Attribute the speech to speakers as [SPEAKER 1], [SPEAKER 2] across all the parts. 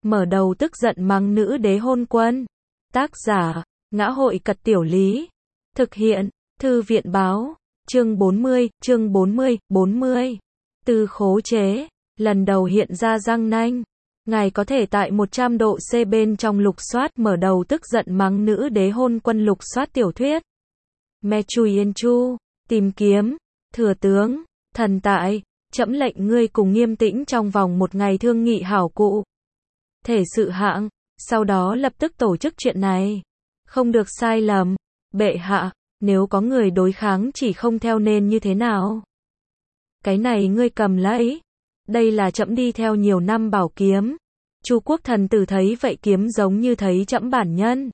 [SPEAKER 1] mở đầu tức giận mắng nữ đế hôn quân. Tác giả, Ngã hội Cật Tiểu Lý. Thực hiện, Thư viện báo. Chương 40. Tư khố chế, lần đầu hiện ra răng nanh. Ngài có thể tại 100 độ C bên trong lục soát mở đầu tức giận mắng nữ đế hôn quân lục soát tiểu thuyết. Me Chui Yên Chu, tìm kiếm, thừa tướng, thần tại, trẫm lệnh ngươi cùng Nghiêm Tĩnh trong vòng 1 ngày thương nghị hảo cụ thể sự hạng, sau đó lập tức tổ chức chuyện này. Không được sai lầm, bệ hạ, nếu có người đối kháng chỉ không theo nên như thế nào? Cái này ngươi cầm lấy. Đây là trẫm đi theo nhiều năm bảo kiếm. Chu Quốc thần tử thấy vậy kiếm giống như thấy trẫm bản nhân.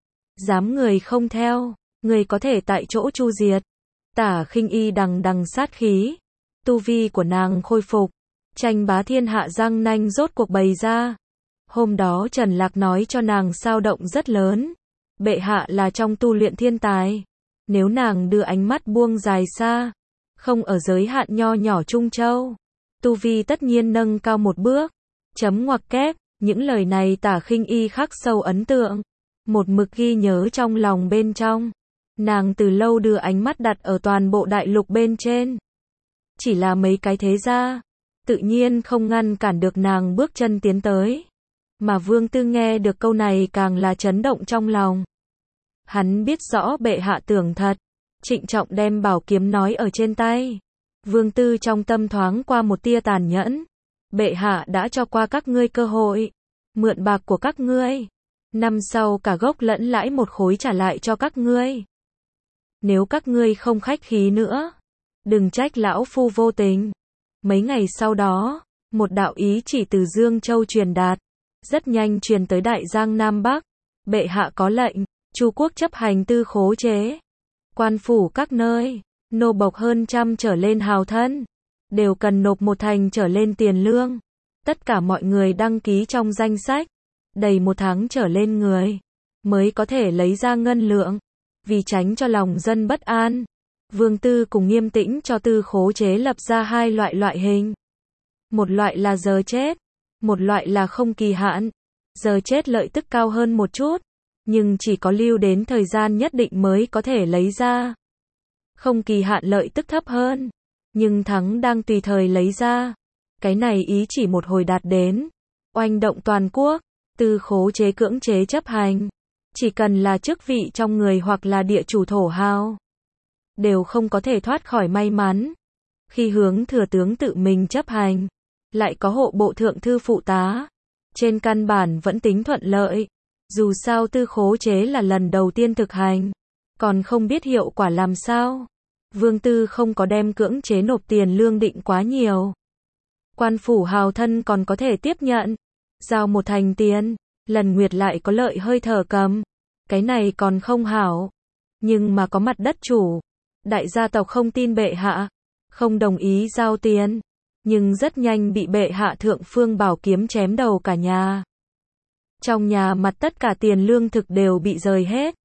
[SPEAKER 1] Dám người không theo, người có thể tại chỗ chu diệt. Tả Khinh Y đằng đằng sát khí. Tu vi của nàng khôi phục. Tranh bá thiên hạ răng nanh rốt cuộc bày ra. Hôm đó Trần Lạc nói cho nàng sao động rất lớn. Bệ hạ là trong tu luyện thiên tài. Nếu nàng đưa ánh mắt buông dài xa, không ở giới hạn nho nhỏ Trung Châu, tu vi tất nhiên nâng cao một bước. Chấm ngoặc kép, những lời này Tả Khinh Y khắc sâu ấn tượng, một mực ghi nhớ trong lòng bên trong. Nàng từ lâu đưa ánh mắt đặt ở toàn bộ đại lục bên trên. Chỉ là mấy cái thế gia, tự nhiên không ngăn cản được nàng bước chân tiến tới. Mà Vương Tư nghe được câu này càng là chấn động trong lòng. Hắn biết rõ bệ hạ tưởng thật, trịnh trọng đem bảo kiếm nói ở trên tay. Vương Tư trong tâm thoáng qua một tia tàn nhẫn. Bệ hạ đã cho qua các ngươi cơ hội, mượn bạc của các ngươi, năm sau cả gốc lẫn lãi một khối trả lại cho các ngươi. Nếu các ngươi không khách khí nữa, đừng trách lão phu vô tình. Mấy ngày sau đó, một đạo ý chỉ từ Dương Châu truyền đạt, rất nhanh truyền tới Đại Giang Nam Bắc. Bệ hạ có lệnh, Chu quốc chấp hành tư khố chế. Quan phủ các nơi, nô bộc hơn 100 trở lên hào thân, đều cần nộp 1 thành trở lên tiền lương. Tất cả mọi người đăng ký trong danh sách, đầy 1 tháng trở lên người, mới có thể lấy ra ngân lượng. Vì tránh cho lòng dân bất an, Vương Tư cùng Nghiêm Tĩnh cho tư khố chế lập ra 2 loại hình. Một loại là giờ chết, một loại là không kỳ hạn. Giờ chết lợi tức cao hơn một chút, nhưng chỉ có lưu đến thời gian nhất định mới có thể lấy ra. Không kỳ hạn lợi tức thấp hơn, nhưng thắng đang tùy thời lấy ra. Cái này ý chỉ một hồi đạt đến, oanh động toàn quốc. Tư khố chế cưỡng chế chấp hành, chỉ cần là chức vị trong người hoặc là địa chủ thổ hào, đều không có thể thoát khỏi may mắn. Khi hướng thừa tướng tự mình chấp hành, lại có hộ bộ thượng thư phụ tá, trên căn bản vẫn tính thuận lợi. Dù sao tư khố chế là lần đầu tiên thực hành, còn không biết hiệu quả làm sao. Vương Tư không có đem cưỡng chế nộp tiền lương định quá nhiều. Quan phủ hào thân còn có thể tiếp nhận, giao 1 thành tiền, lần nguyệt lại có lợi hơi thở cầm. Cái này còn không hảo. Nhưng mà có mặt đất chủ, đại gia tộc không tin bệ hạ, không đồng ý giao tiền, nhưng rất nhanh bị bệ hạ thượng phương bảo kiếm chém đầu cả nhà. Trong nhà mặt tất cả tiền lương thực đều bị rời hết.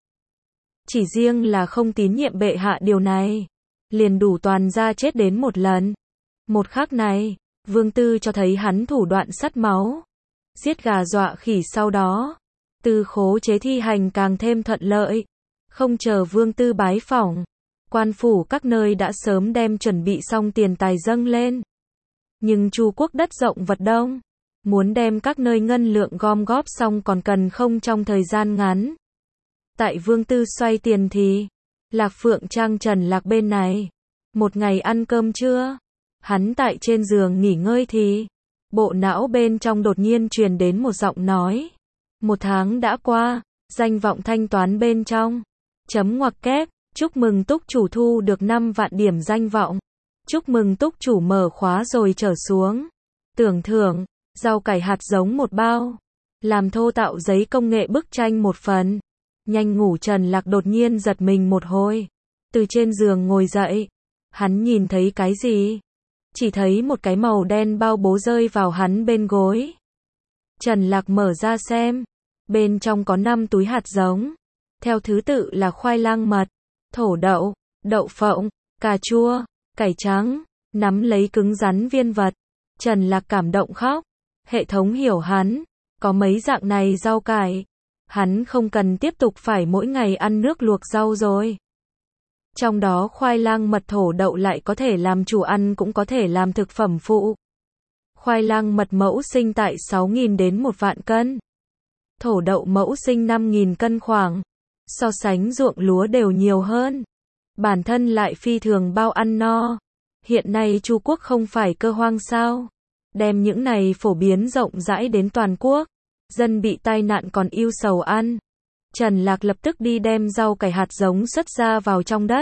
[SPEAKER 1] Chỉ riêng là không tín nhiệm bệ hạ điều này, liền đủ toàn gia chết đến 1 lần. Một khắc này, Vương Tư cho thấy hắn thủ đoạn sắt máu, giết gà dọa khỉ. Sau đó, tư khố chế thi hành càng thêm thuận lợi. Không chờ Vương Tư bái phỏng, quan phủ các nơi đã sớm đem chuẩn bị xong tiền tài dâng lên. Nhưng Chu quốc đất rộng vật đông, muốn đem các nơi ngân lượng gom góp xong còn cần không trong thời gian ngắn. Tại Vương Tư xoay tiền thì, Lạc Phượng Trang Trần Lạc bên này, một ngày ăn cơm trưa, hắn tại trên giường nghỉ ngơi thì, bộ não bên trong đột nhiên truyền đến một giọng nói. 1 tháng đã qua, danh vọng thanh toán bên trong. Chấm ngoặc kép, chúc mừng túc chủ thu được 5 vạn điểm danh vọng. Chúc mừng túc chủ mở khóa rồi trở xuống. Tưởng thưởng, rau cải hạt giống 1 bao. Làm thô tạo giấy công nghệ bức tranh 1 phần. Nhanh ngủ Trần Lạc đột nhiên giật mình một hồi. Từ trên giường ngồi dậy. Hắn nhìn thấy cái gì? Chỉ thấy một cái màu đen bao bố rơi vào hắn bên gối. Trần Lạc mở ra xem. Bên trong có 5 túi hạt giống. Theo thứ tự là khoai lang mật, thổ đậu, đậu phộng, cà chua, cải trắng. Nắm lấy cứng rắn viên vật, Trần Lạc cảm động khóc. Hệ thống hiểu hắn. Có mấy dạng này rau cải, hắn không cần tiếp tục phải mỗi ngày ăn nước luộc rau rồi. Trong đó khoai lang mật thổ đậu lại có thể làm chủ ăn cũng có thể làm thực phẩm phụ. Khoai lang mật mẫu sinh tại 6.000 đến 1 vạn cân. Thổ đậu mẫu sinh 5.000 cân khoảng. So sánh ruộng lúa đều nhiều hơn. Bản thân lại phi thường bao ăn no. Hiện nay Chu Quốc không phải cơ hoang sao. Đem những này phổ biến rộng rãi đến toàn quốc. Dân bị tai nạn còn yêu sầu ăn. Trần Lạc lập tức đi đem rau cải hạt giống xuất ra vào trong đất.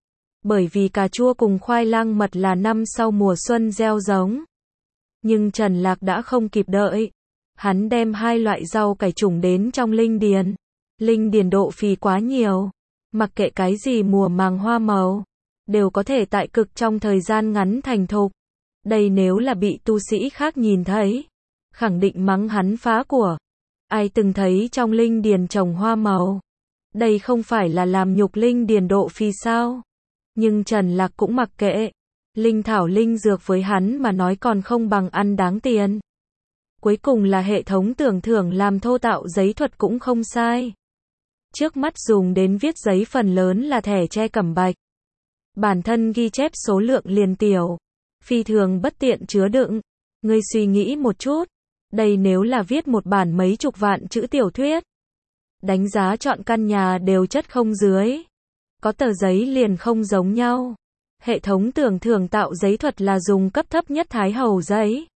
[SPEAKER 1] Bởi vì cà chua cùng khoai lang mật là năm sau mùa xuân gieo giống. Nhưng Trần Lạc đã không kịp đợi. Hắn đem 2 loại rau cải trùng đến trong linh điền. Linh điền độ phì quá nhiều. Mặc kệ cái gì mùa màng hoa màu, đều có thể tại cực trong thời gian ngắn thành thục. Đây nếu là bị tu sĩ khác nhìn thấy, khẳng định mắng hắn phá của. Ai từng thấy trong linh điền trồng hoa màu? Đây không phải là làm nhục linh điền độ phì sao? Nhưng Trần Lạc cũng mặc kệ. Linh thảo linh dược với hắn mà nói còn không bằng ăn đáng tiền. Cuối cùng là hệ thống tưởng thưởng làm thô tạo giấy thuật cũng không sai. Trước mắt dùng đến viết giấy phần lớn là thẻ tre cẩm bạch. Bản thân ghi chép số lượng liền tiểu. Phi thường bất tiện chứa đựng. Ngươi suy nghĩ một chút. Đây nếu là viết một bản mấy chục vạn chữ tiểu thuyết. Đánh giá chọn căn nhà đều chất không dưới. Có tờ giấy liền không giống nhau. Hệ thống tưởng thưởng tạo giấy thuật là dùng cấp thấp nhất thái hầu giấy.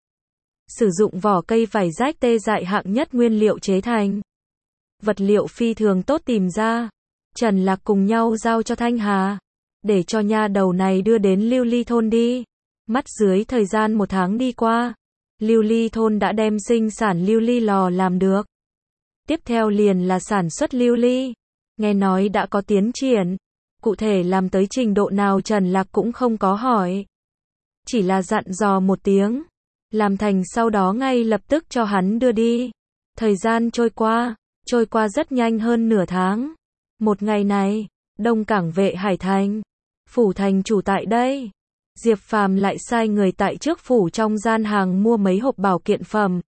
[SPEAKER 1] Sử dụng vỏ cây vải rách tê dại hạng nhất nguyên liệu chế thành. Vật liệu phi thường tốt tìm ra. Trần Lạc cùng nhau giao cho Thanh Hà. Để cho nha đầu này đưa đến Lưu Ly thôn đi. Mắt dưới thời gian 1 tháng đi qua. Lưu Ly thôn đã đem sinh sản lưu ly lò làm được. Tiếp theo liền là sản xuất lưu ly. Nghe nói đã có tiến triển. Cụ thể làm tới trình độ nào Trần Lạc cũng không có hỏi. Chỉ là dặn dò một tiếng. Làm thành sau đó ngay lập tức cho hắn đưa đi. Thời gian trôi qua rất nhanh hơn nửa tháng. Một ngày này, Đông Cảng Vệ Hải Thành, phủ thành chủ tại đây. Diệp Phàm lại sai người tại trước phủ trong gian hàng mua mấy hộp bảo kiện phẩm.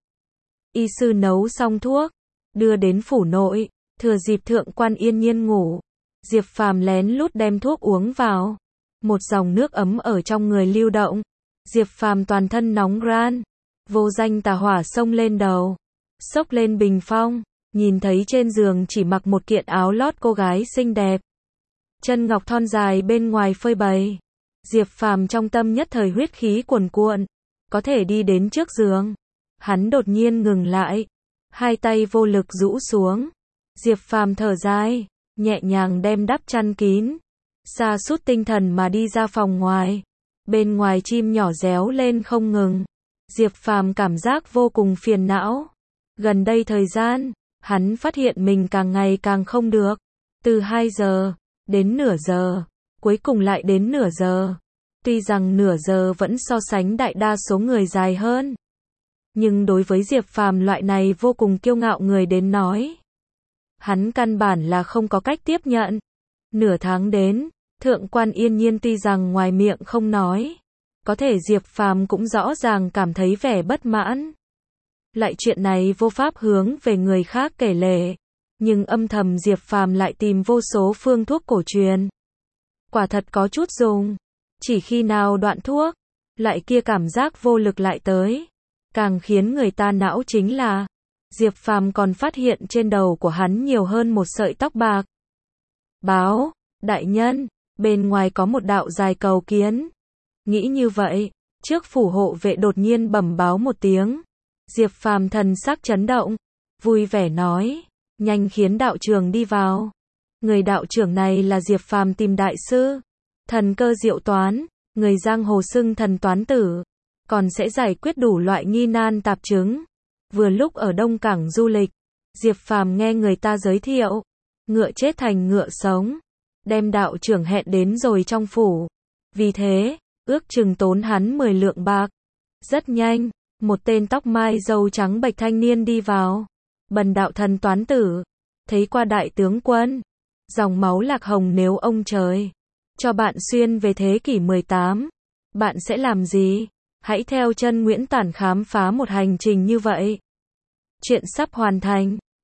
[SPEAKER 1] Y sư nấu xong thuốc, đưa đến phủ nội, thừa dịp Thượng quan Yên Nhiên ngủ. Diệp Phàm lén lút đem thuốc uống vào. Một dòng nước ấm ở trong người lưu động. Diệp Phàm toàn thân nóng ran. Vô danh tà hỏa xông lên đầu. Xốc lên bình phong. Nhìn thấy trên giường chỉ mặc một kiện áo lót cô gái xinh đẹp. Chân ngọc thon dài bên ngoài phơi bày. Diệp Phàm trong tâm nhất thời huyết khí cuồn cuộn. Có thể đi đến trước giường. Hắn đột nhiên ngừng lại. Hai tay vô lực rũ xuống. Diệp Phàm thở dài. Nhẹ nhàng đem đắp chăn kín. Sa sút tinh thần mà đi ra phòng ngoài. Bên ngoài chim nhỏ réo lên không ngừng. Diệp Phàm cảm giác vô cùng phiền não. Gần đây thời gian, hắn phát hiện mình càng ngày càng không được. Từ 2 giờ, đến nửa giờ, cuối cùng lại đến nửa giờ. Tuy rằng nửa giờ vẫn so sánh đại đa số người dài hơn. Nhưng đối với Diệp Phàm loại này vô cùng kiêu ngạo người đến nói. Hắn căn bản là không có cách tiếp nhận. Nửa tháng đến, Thượng quan Yên Nhiên tuy rằng ngoài miệng không nói. Có thể Diệp Phàm cũng rõ ràng cảm thấy vẻ bất mãn. Lại chuyện này vô pháp hướng về người khác kể lể. Nhưng âm thầm Diệp Phàm lại tìm vô số phương thuốc cổ truyền. Quả thật có chút dùng. Chỉ khi nào đoạn thuốc, lại kia cảm giác vô lực lại tới. Càng khiến người ta não chính là Diệp Phàm còn phát hiện trên đầu của hắn nhiều hơn một sợi tóc bạc. Báo, đại nhân, bên ngoài có một đạo dài cầu kiến. Nghĩ như vậy, trước phủ hộ vệ đột nhiên bẩm báo một tiếng. Diệp Phàm thần sắc chấn động, vui vẻ nói, nhanh khiến đạo trưởng đi vào. Người đạo trưởng này là Diệp Phàm tìm đại sư, thần cơ diệu toán, người giang hồ xưng thần toán tử, còn sẽ giải quyết đủ loại nghi nan tạp chứng. Vừa lúc ở Đông Cảng du lịch, Diệp Phàm nghe người ta giới thiệu, ngựa chết thành ngựa sống, đem đạo trưởng hẹn đến rồi trong phủ. Vì thế, ước chừng tốn hắn 10 lượng bạc. Rất nhanh, một tên tóc mai râu trắng bạch thanh niên đi vào. Bần đạo thần toán tử, thấy qua đại tướng quân, dòng máu lạc hồng nếu ông trời cho bạn xuyên về thế kỷ 18, bạn sẽ làm gì? Hãy theo chân Nguyễn Tản khám phá một hành trình như vậy. Chuyện sắp hoàn thành.